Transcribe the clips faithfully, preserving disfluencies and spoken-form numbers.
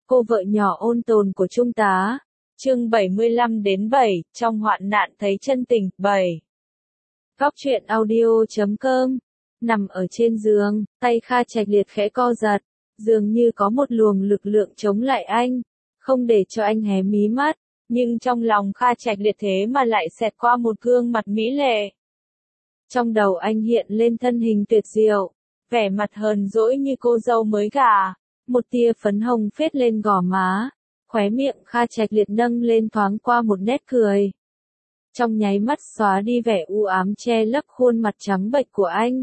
cô vợ nhỏ ôn tồn của Trung tá. Chương bảy mươi lăm đến bảy, trong hoạn nạn thấy chân tình, bảy. Góc truyện audio chấm com. Nằm ở trên giường, tay Kha Trạch Liệt khẽ co giật, dường như có một luồng lực lượng chống lại anh, không để cho anh hé mí mắt, nhưng trong lòng Kha Trạch Liệt thế mà lại xẹt qua một gương mặt mỹ lệ. Trong đầu anh hiện lên thân hình tuyệt diệu, vẻ mặt hờn dỗi như cô dâu mới gả, một tia phấn hồng phết lên gò má, khóe miệng Kha Trạch Liệt nâng lên thoáng qua một nét cười. Trong nháy mắt xóa đi vẻ u ám che lấp khuôn mặt trắng bệch của anh.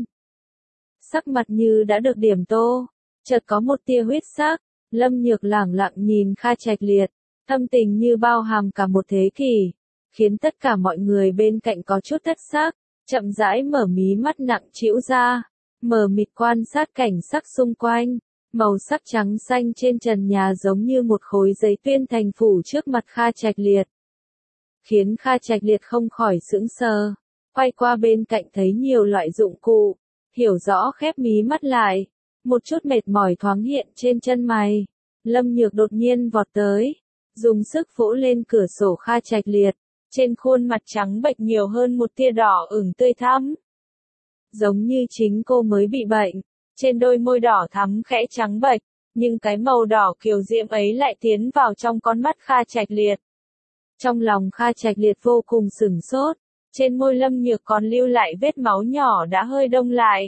Sắc mặt như đã được điểm tô, chợt có một tia huyết sắc, Lâm Nhược lẳng lặng nhìn Kha Trạch Liệt, thâm tình như bao hàm cả một thế kỷ, khiến tất cả mọi người bên cạnh có chút thất sắc, chậm rãi mở mí mắt nặng trĩu ra, mờ mịt quan sát cảnh sắc xung quanh, màu sắc trắng xanh trên trần nhà giống như một khối giấy tuyên thành phủ trước mặt Kha Trạch Liệt. Khiến Kha Trạch Liệt không khỏi sững sờ, quay qua bên cạnh thấy nhiều loại dụng cụ, hiểu rõ khép mí mắt lại, một chút mệt mỏi thoáng hiện trên chân mày. Lâm Nhược đột nhiên vọt tới, dùng sức vỗ lên cửa sổ Kha Trạch Liệt, trên khuôn mặt trắng bệch nhiều hơn một tia đỏ ửng tươi thắm. Giống như chính cô mới bị bệnh, trên đôi môi đỏ thắm khẽ trắng bệch, nhưng cái màu đỏ kiều diễm ấy lại tiến vào trong con mắt Kha Trạch Liệt. Trong lòng Kha Trạch Liệt vô cùng sửng sốt, trên môi Lâm Nhược còn lưu lại vết máu nhỏ đã hơi đông lại.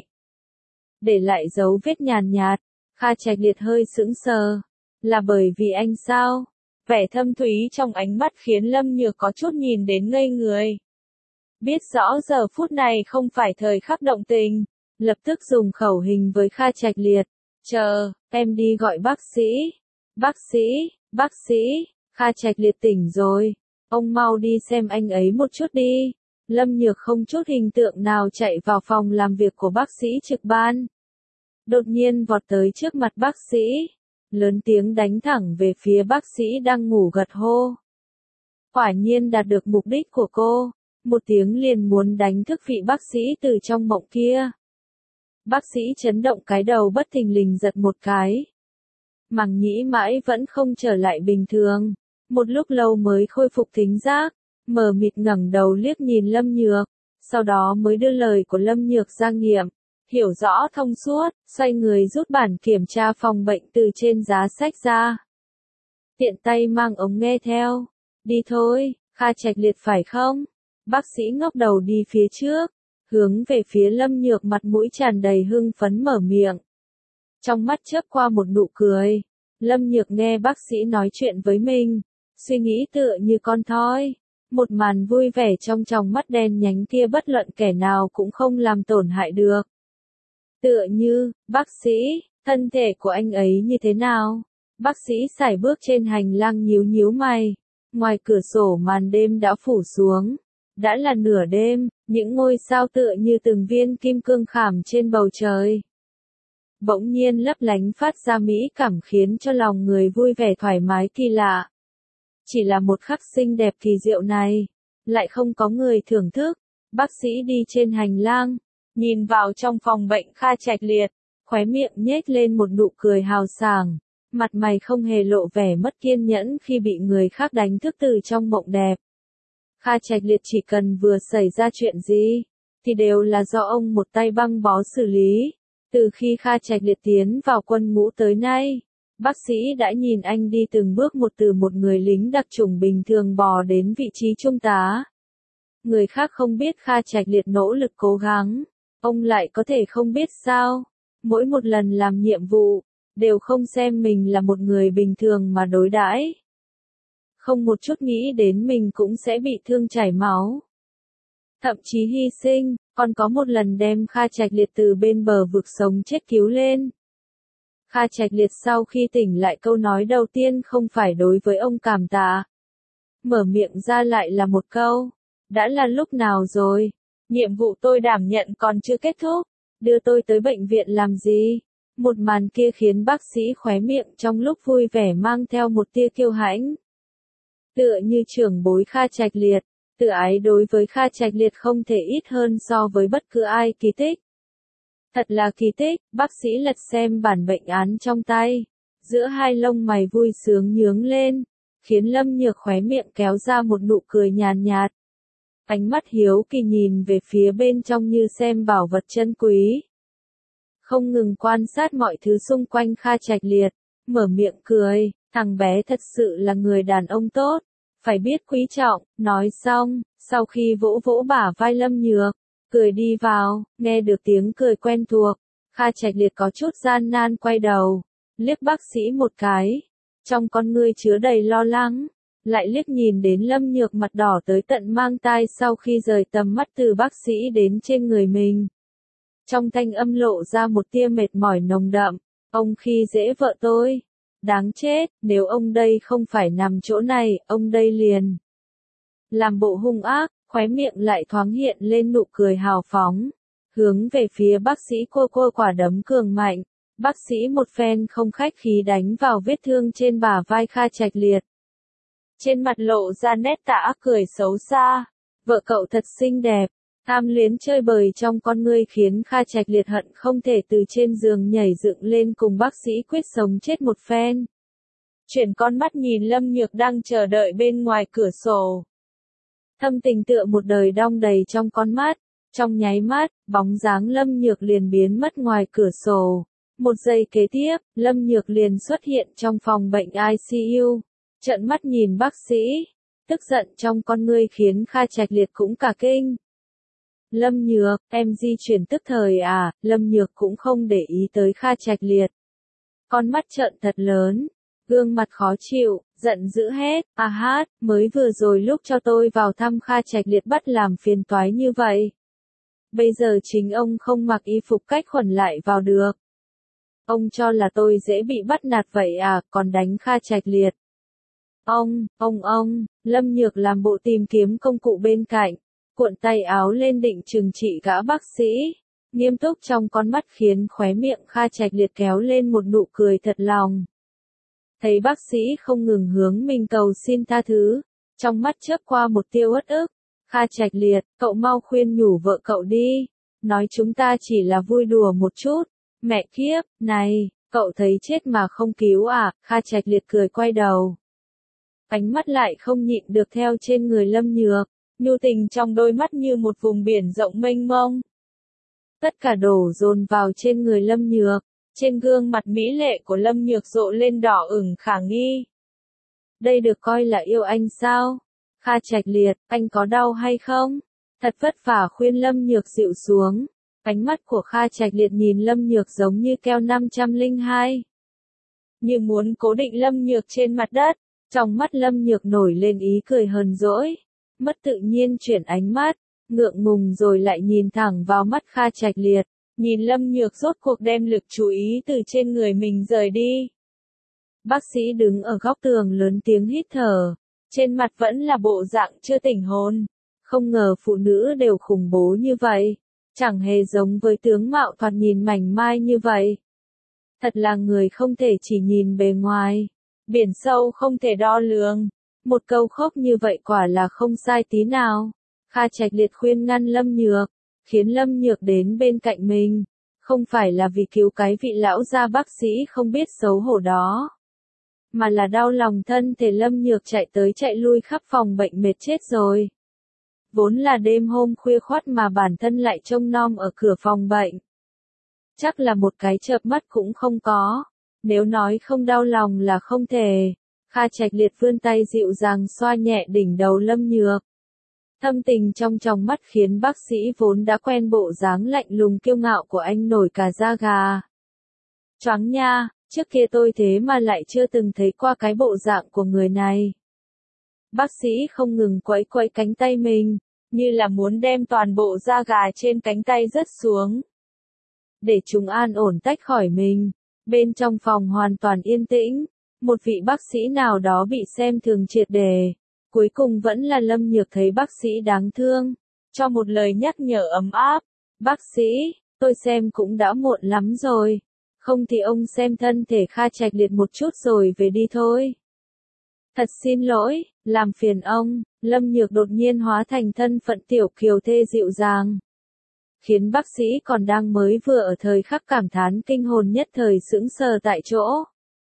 Để lại dấu vết nhàn nhạt, Kha Trạch Liệt hơi sững sờ, là bởi vì anh sao? Vẻ thâm thúy trong ánh mắt khiến Lâm Nhược có chút nhìn đến ngây người. Biết rõ giờ phút này không phải thời khắc động tình, lập tức dùng khẩu hình với Kha Trạch Liệt. Chờ, em đi gọi bác sĩ. Bác sĩ, bác sĩ, Kha Trạch Liệt tỉnh rồi. Ông mau đi xem anh ấy một chút đi. Lâm Nhược không chút hình tượng nào chạy vào phòng làm việc của bác sĩ trực ban. Đột nhiên vọt tới trước mặt bác sĩ, lớn tiếng đánh thẳng về phía bác sĩ đang ngủ gật hô. Quả nhiên đạt được mục đích của cô, một tiếng liền muốn đánh thức vị bác sĩ từ trong mộng kia. Bác sĩ chấn động cái đầu bất thình lình giật một cái. Màng nhĩ mãi vẫn không trở lại bình thường, một lúc lâu mới khôi phục thính giác, mờ mịt ngẩng đầu liếc nhìn Lâm Nhược, sau đó mới đưa lời của Lâm Nhược ra nghiệm, hiểu rõ thông suốt, xoay người rút bản kiểm tra phòng bệnh từ trên giá sách ra. Tiện tay mang ống nghe theo, đi thôi, Kha Trạch Liệt phải không? Bác sĩ ngóc đầu đi phía trước, hướng về phía Lâm Nhược mặt mũi tràn đầy hưng phấn mở miệng. Trong mắt chớp qua một nụ cười, Lâm Nhược nghe bác sĩ nói chuyện với mình, suy nghĩ tựa như con thoi. Một màn vui vẻ trong tròng mắt đen nhánh kia bất luận kẻ nào cũng không làm tổn hại được. Tựa như, bác sĩ, thân thể của anh ấy như thế nào? Bác sĩ sải bước trên hành lang nhíu nhíu mày. Ngoài cửa sổ màn đêm đã phủ xuống. Đã là nửa đêm, những ngôi sao tựa như từng viên kim cương khảm trên bầu trời. Bỗng nhiên lấp lánh phát ra mỹ cảm khiến cho lòng người vui vẻ thoải mái kỳ lạ. Chỉ là một khắc xinh đẹp kỳ diệu này, lại không có người thưởng thức. Bác sĩ đi trên hành lang, nhìn vào trong phòng bệnh Kha Trạch Liệt, khóe miệng nhếch lên một nụ cười hào sảng, mặt mày không hề lộ vẻ mất kiên nhẫn khi bị người khác đánh thức từ trong mộng đẹp. Kha Trạch Liệt chỉ cần vừa xảy ra chuyện gì, thì đều là do ông một tay băng bó xử lý. Từ khi Kha Trạch Liệt tiến vào quân ngũ tới nay, bác sĩ đã nhìn anh đi từng bước một từ một người lính đặc chủng bình thường bò đến vị trí trung tá. Người khác không biết Kha Trạch Liệt nỗ lực cố gắng, ông lại có thể không biết sao. Mỗi một lần làm nhiệm vụ, đều không xem mình là một người bình thường mà đối đãi. Không một chút nghĩ đến mình cũng sẽ bị thương chảy máu. Thậm chí hy sinh, còn có một lần đem Kha Trạch Liệt từ bên bờ vực sống chết cứu lên. Kha Trạch Liệt sau khi tỉnh lại câu nói đầu tiên không phải đối với ông cảm tạ. Mở miệng ra lại là một câu. Đã là lúc nào rồi? Nhiệm vụ tôi đảm nhận còn chưa kết thúc. Đưa tôi tới bệnh viện làm gì? Một màn kia khiến bác sĩ khóe miệng trong lúc vui vẻ mang theo một tia kiêu hãnh. Tựa như trưởng bối Kha Trạch Liệt, tự ái đối với Kha Trạch Liệt không thể ít hơn so với bất cứ ai kỳ tích. Thật là kỳ tích, bác sĩ lật xem bản bệnh án trong tay. giữa hai lông mày vui sướng nhướng lên, khiến Lâm Nhược khóe miệng kéo ra một nụ cười nhàn nhạt. Ánh mắt hiếu kỳ nhìn về phía bên trong như xem bảo vật chân quý. Không ngừng quan sát mọi thứ xung quanh Kha Trạch Liệt, mở miệng cười, thằng bé thật sự là người đàn ông tốt, phải biết quý trọng, nói xong, sau khi vỗ vỗ bả vai Lâm Nhược, cười đi vào, nghe được tiếng cười quen thuộc, Kha Trạch Liệt có chút gian nan quay đầu, liếc bác sĩ một cái, trong con ngươi chứa đầy lo lắng, lại liếc nhìn đến Lâm Nhược mặt đỏ tới tận mang tai sau khi rời tầm mắt từ bác sĩ đến trên người mình. Trong thanh âm lộ ra một tia mệt mỏi nồng đậm, ông khi dễ vợ tôi. Đáng chết, nếu ông đây không phải nằm chỗ này, ông đây liền. Làm bộ hung ác, khóe miệng lại thoáng hiện lên nụ cười hào phóng. Hướng về phía bác sĩ cô cô quả đấm cường mạnh. Bác sĩ một phen không khách khí đánh vào vết thương trên bả vai Kha Trạch Liệt. Trên mặt lộ ra nét tà cười xấu xa. Vợ cậu thật xinh đẹp. Tham luyến chơi bời trong con ngươi khiến Kha Trạch Liệt hận không thể từ trên giường nhảy dựng lên cùng bác sĩ quyết sống chết một phen. Chuyển con mắt nhìn Lâm Nhược đang chờ đợi bên ngoài cửa sổ. Thâm tình tựa một đời đong đầy trong con mắt, trong nháy mắt, bóng dáng Lâm Nhược liền biến mất ngoài cửa sổ. Một giây kế tiếp, Lâm Nhược liền xuất hiện trong phòng bệnh I C U, trợn mắt nhìn bác sĩ, tức giận trong con ngươi khiến Kha Trạch Liệt cũng cả kinh. Lâm Nhược, em di chuyển tức thời à, Lâm Nhược cũng không để ý tới Kha Trạch Liệt. Con mắt trợn thật lớn, gương mặt khó chịu, giận dữ hết, à hát, mới vừa rồi lúc cho tôi vào thăm Kha Trạch Liệt bắt làm phiền toái như vậy. Bây giờ chính ông không mặc y phục cách khuẩn lại vào được. Ông cho là tôi dễ bị bắt nạt vậy à, còn đánh Kha Trạch Liệt. Ông, ông ông, Lâm Nhược làm bộ tìm kiếm công cụ bên cạnh. Cuộn tay áo lên định trừng trị gã bác sĩ, nghiêm túc trong con mắt khiến khóe miệng Kha Trạch Liệt kéo lên một nụ cười thật lòng. Thấy bác sĩ không ngừng hướng mình cầu xin tha thứ, trong mắt chớp qua một tia uất ức, Kha Trạch Liệt, cậu mau khuyên nhủ vợ cậu đi, nói chúng ta chỉ là vui đùa một chút, mẹ kiếp, này, cậu thấy chết mà không cứu à, Kha Trạch Liệt cười quay đầu. Ánh mắt lại không nhịn được theo trên người Lâm Nhược. Nhu tình trong đôi mắt như một vùng biển rộng mênh mông. Tất cả đổ dồn vào trên người Lâm Nhược, trên gương mặt mỹ lệ của Lâm Nhược rộ lên đỏ ửng khả nghi. Đây được coi là yêu anh sao? Kha Trạch Liệt, anh có đau hay không? Thật vất vả khuyên Lâm Nhược dịu xuống. Ánh mắt của Kha Trạch Liệt nhìn Lâm Nhược giống như keo năm trăm lẻ hai. Như muốn cố định Lâm Nhược trên mặt đất, trong mắt Lâm Nhược nổi lên ý cười hờn dỗi. Mất tự nhiên chuyển ánh mắt, ngượng ngùng rồi lại nhìn thẳng vào mắt Kha Trạch Liệt, nhìn Lâm Nhược rốt cuộc đem lực chú ý từ trên người mình rời đi. Bác sĩ đứng ở góc tường lớn tiếng hít thở, trên mặt vẫn là bộ dạng chưa tỉnh hồn, không ngờ phụ nữ đều khủng bố như vậy, chẳng hề giống với tướng mạo thoạt nhìn mảnh mai như vậy. Thật là người không thể chỉ nhìn bề ngoài, biển sâu không thể đo lường. Một câu khóc như vậy quả là không sai tí nào. Kha Trạch Liệt khuyên ngăn Lâm Nhược, khiến Lâm Nhược đến bên cạnh mình. Không phải là vì cứu cái vị lão gia bác sĩ không biết xấu hổ đó. Mà là đau lòng thân thể Lâm Nhược chạy tới chạy lui khắp phòng bệnh mệt chết rồi. Vốn là đêm hôm khuya khoắt mà bản thân lại trông nom ở cửa phòng bệnh. Chắc là một cái chợp mắt cũng không có. Nếu nói không đau lòng là không thể. Kha Trạch Liệt vươn tay dịu dàng xoa nhẹ đỉnh đầu Lâm Nhược. Thâm tình trong tròng mắt khiến bác sĩ vốn đã quen bộ dáng lạnh lùng kiêu ngạo của anh nổi cả da gà. Choáng nha, trước kia tôi thế mà lại chưa từng thấy qua cái bộ dạng của người này. Bác sĩ không ngừng quẫy quẫy cánh tay mình, như là muốn đem toàn bộ da gà trên cánh tay rớt xuống. Để chúng an ổn tách khỏi mình, bên trong phòng hoàn toàn yên tĩnh. Một vị bác sĩ nào đó bị xem thường triệt để, cuối cùng vẫn là Lâm Nhược thấy bác sĩ đáng thương, cho một lời nhắc nhở ấm áp. Bác sĩ, tôi xem cũng đã muộn lắm rồi, không thì ông xem thân thể Kha Trạch Liệt một chút rồi về đi thôi. Thật xin lỗi, làm phiền ông, Lâm Nhược đột nhiên hóa thành thân phận tiểu kiều thê dịu dàng. Khiến bác sĩ còn đang mới vừa ở thời khắc cảm thán kinh hồn nhất thời sững sờ tại chỗ.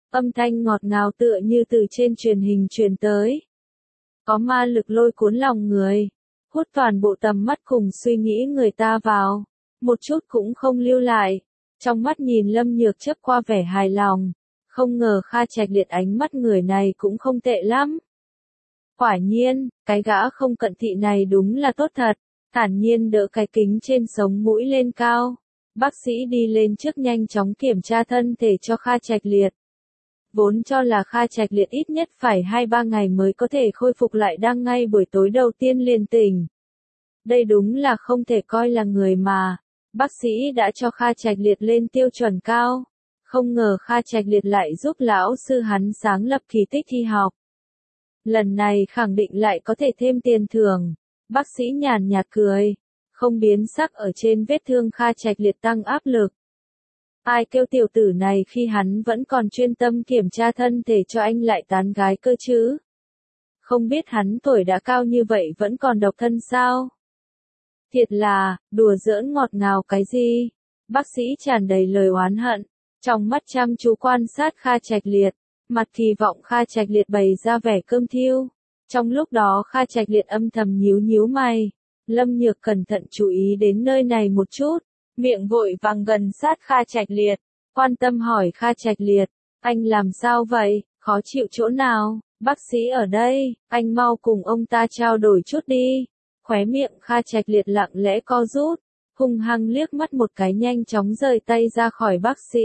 Âm thanh ngọt ngào tựa như từ trên truyền hình truyền tới. Có ma lực lôi cuốn lòng người, hút toàn bộ tầm mắt cùng suy nghĩ người ta vào, một chút cũng không lưu lại. Trong mắt nhìn Lâm Nhược chớp qua vẻ hài lòng, không ngờ Kha Trạch Liệt ánh mắt người này cũng không tệ lắm. Quả nhiên, cái gã không cận thị này đúng là tốt thật, thản nhiên đỡ cái kính trên sống mũi lên cao. Bác sĩ đi lên trước nhanh chóng kiểm tra thân thể cho Kha Trạch Liệt. Vốn cho là Kha Trạch Liệt ít nhất phải hai ba ngày mới có thể khôi phục lại đang ngay buổi tối đầu tiên liền tỉnh. Đây đúng là không thể coi là người mà. Bác sĩ đã cho Kha Trạch Liệt lên tiêu chuẩn cao. Không ngờ Kha Trạch Liệt lại giúp lão sư hắn sáng lập kỳ tích y học. Lần này khẳng định lại có thể thêm tiền thưởng. Bác sĩ nhàn nhạt cười, không biến sắc ở trên vết thương Kha Trạch Liệt tăng áp lực. Ai kêu tiểu tử này khi hắn vẫn còn chuyên tâm kiểm tra thân thể cho anh lại tán gái cơ chứ? Không biết hắn tuổi đã cao như vậy vẫn còn độc thân sao? Thiệt là, đùa giỡn ngọt ngào cái gì? Bác sĩ tràn đầy lời oán hận, trong mắt chăm chú quan sát Kha Trạch Liệt, mặt kỳ vọng Kha Trạch Liệt bày ra vẻ cơm thiêu. Trong lúc đó Kha Trạch Liệt âm thầm nhíu nhíu mày, Lâm Nhược cẩn thận chú ý đến nơi này một chút, miệng vội vàng gần sát Kha Trạch Liệt, quan tâm hỏi Kha Trạch Liệt, anh làm sao vậy, khó chịu chỗ nào? Bác sĩ ở đây, anh mau cùng ông ta trao đổi chút đi. Khóe miệng Kha Trạch Liệt lặng lẽ co rút, hung hăng liếc mắt một cái nhanh chóng rời tay ra khỏi bác sĩ.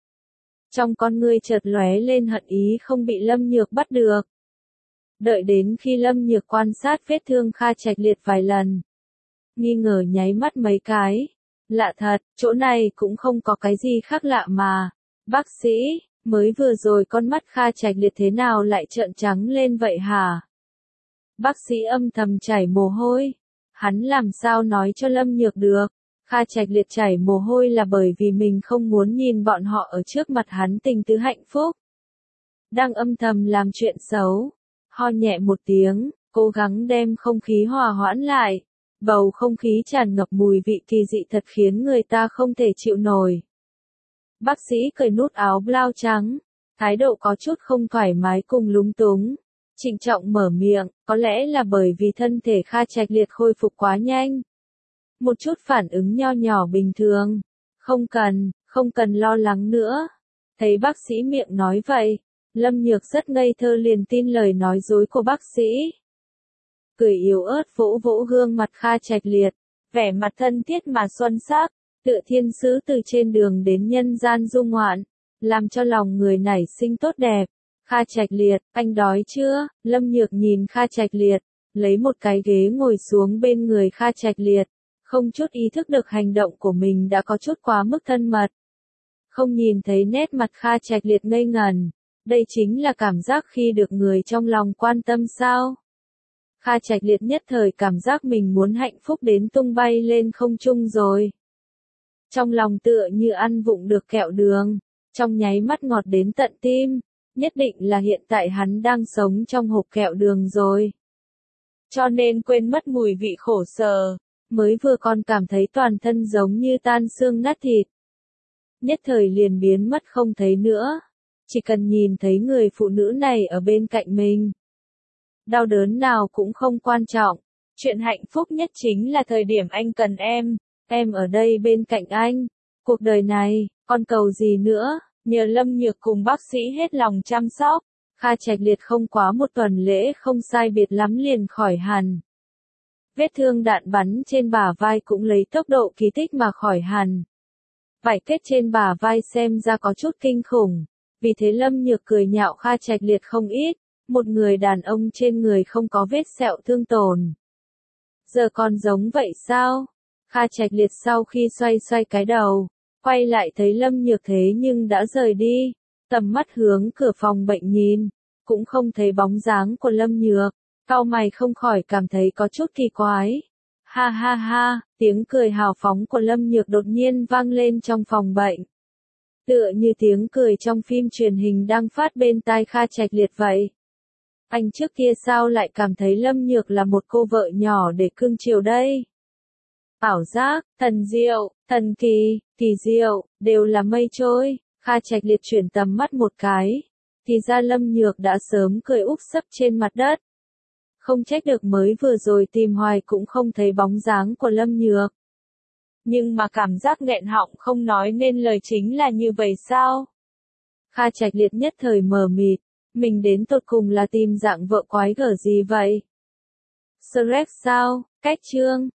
Trong con ngươi chợt lóe lên hận ý không bị Lâm Nhược bắt được. Đợi đến khi Lâm Nhược quan sát vết thương Kha Trạch Liệt vài lần, nghi ngờ nháy mắt mấy cái. Lạ thật, chỗ này cũng không có cái gì khác lạ mà. Bác sĩ, mới vừa rồi con mắt Kha Trạch Liệt thế nào lại trợn trắng lên vậy hả? Bác sĩ âm thầm chảy mồ hôi. Hắn làm sao nói cho Lâm Nhược được? Kha Trạch Liệt chảy mồ hôi là bởi vì mình không muốn nhìn bọn họ ở trước mặt hắn tình tứ hạnh phúc. Đang âm thầm làm chuyện xấu. Ho nhẹ một tiếng, cố gắng đem không khí hòa hoãn lại. Bầu không khí tràn ngập mùi vị kỳ dị thật khiến người ta không thể chịu nổi. Bác sĩ cởi nút áo blau trắng, thái độ có chút không thoải mái cùng lúng túng. Trịnh trọng mở miệng, có lẽ là bởi vì thân thể Kha Trạch Liệt khôi phục quá nhanh. Một chút phản ứng nho nhỏ bình thường. Không cần, không cần lo lắng nữa. Thấy bác sĩ miệng nói vậy, Lâm Nhược rất ngây thơ liền tin lời nói dối của bác sĩ. Cười yếu ớt vỗ vỗ gương mặt Kha Trạch Liệt, vẻ mặt thân thiết mà xuân sắc, tựa thiên sứ từ trên đường đến nhân gian du ngoạn, làm cho lòng người nảy sinh tốt đẹp. Kha Trạch Liệt, anh đói chưa? Lâm Nhược nhìn Kha Trạch Liệt, lấy một cái ghế ngồi xuống bên người Kha Trạch Liệt, không chút ý thức được hành động của mình đã có chút quá mức thân mật. Không nhìn thấy nét mặt Kha Trạch Liệt ngây ngần, đây chính là cảm giác khi được người trong lòng quan tâm sao? Kha Trạch Liệt nhất thời cảm giác mình muốn hạnh phúc đến tung bay lên không trung rồi. Trong lòng tựa như ăn vụng được kẹo đường, trong nháy mắt ngọt đến tận tim, nhất định là hiện tại hắn đang sống trong hộp kẹo đường rồi. Cho nên quên mất mùi vị khổ sở, mới vừa còn cảm thấy toàn thân giống như tan xương nát thịt. Nhất thời liền biến mất không thấy nữa, chỉ cần nhìn thấy người phụ nữ này ở bên cạnh mình. Đau đớn nào cũng không quan trọng, chuyện hạnh phúc nhất chính là thời điểm anh cần em, em ở đây bên cạnh anh. Cuộc đời này, còn cầu gì nữa, nhờ Lâm Nhược cùng bác sĩ hết lòng chăm sóc, Kha Trạch Liệt không quá một tuần lễ không sai biệt lắm liền khỏi hẳn. Vết thương đạn bắn trên bả vai cũng lấy tốc độ kỳ tích mà khỏi hẳn. Vải kết trên bả vai xem ra có chút kinh khủng, vì thế Lâm Nhược cười nhạo Kha Trạch Liệt không ít. Một người đàn ông trên người không có vết sẹo thương tổn. Giờ còn giống vậy sao? Kha Trạch Liệt sau khi xoay xoay cái đầu, quay lại thấy Lâm Nhược thế nhưng đã rời đi, tầm mắt hướng cửa phòng bệnh nhìn, cũng không thấy bóng dáng của Lâm Nhược, cau mày không khỏi cảm thấy có chút kỳ quái. Ha ha ha, tiếng cười hào phóng của Lâm Nhược đột nhiên vang lên trong phòng bệnh. Tựa như tiếng cười trong phim truyền hình đang phát bên tai Kha Trạch Liệt vậy. Anh trước kia sao lại cảm thấy Lâm Nhược là một cô vợ nhỏ để cưng chiều đây? Ảo giác, thần diệu, thần kỳ, kỳ diệu, đều là mây trôi. Kha Trạch Liệt chuyển tầm mắt một cái, Thì ra Lâm Nhược đã sớm cười úp sấp trên mặt đất. Không trách được mới vừa rồi tìm hoài cũng không thấy bóng dáng của Lâm Nhược. Nhưng mà cảm giác nghẹn họng không nói nên lời chính là như vậy sao? Kha Trạch Liệt nhất thời mờ mịt, mình đến tột cùng là tìm dạng vợ quái gở gì vậy? Shrek sao? Cách chương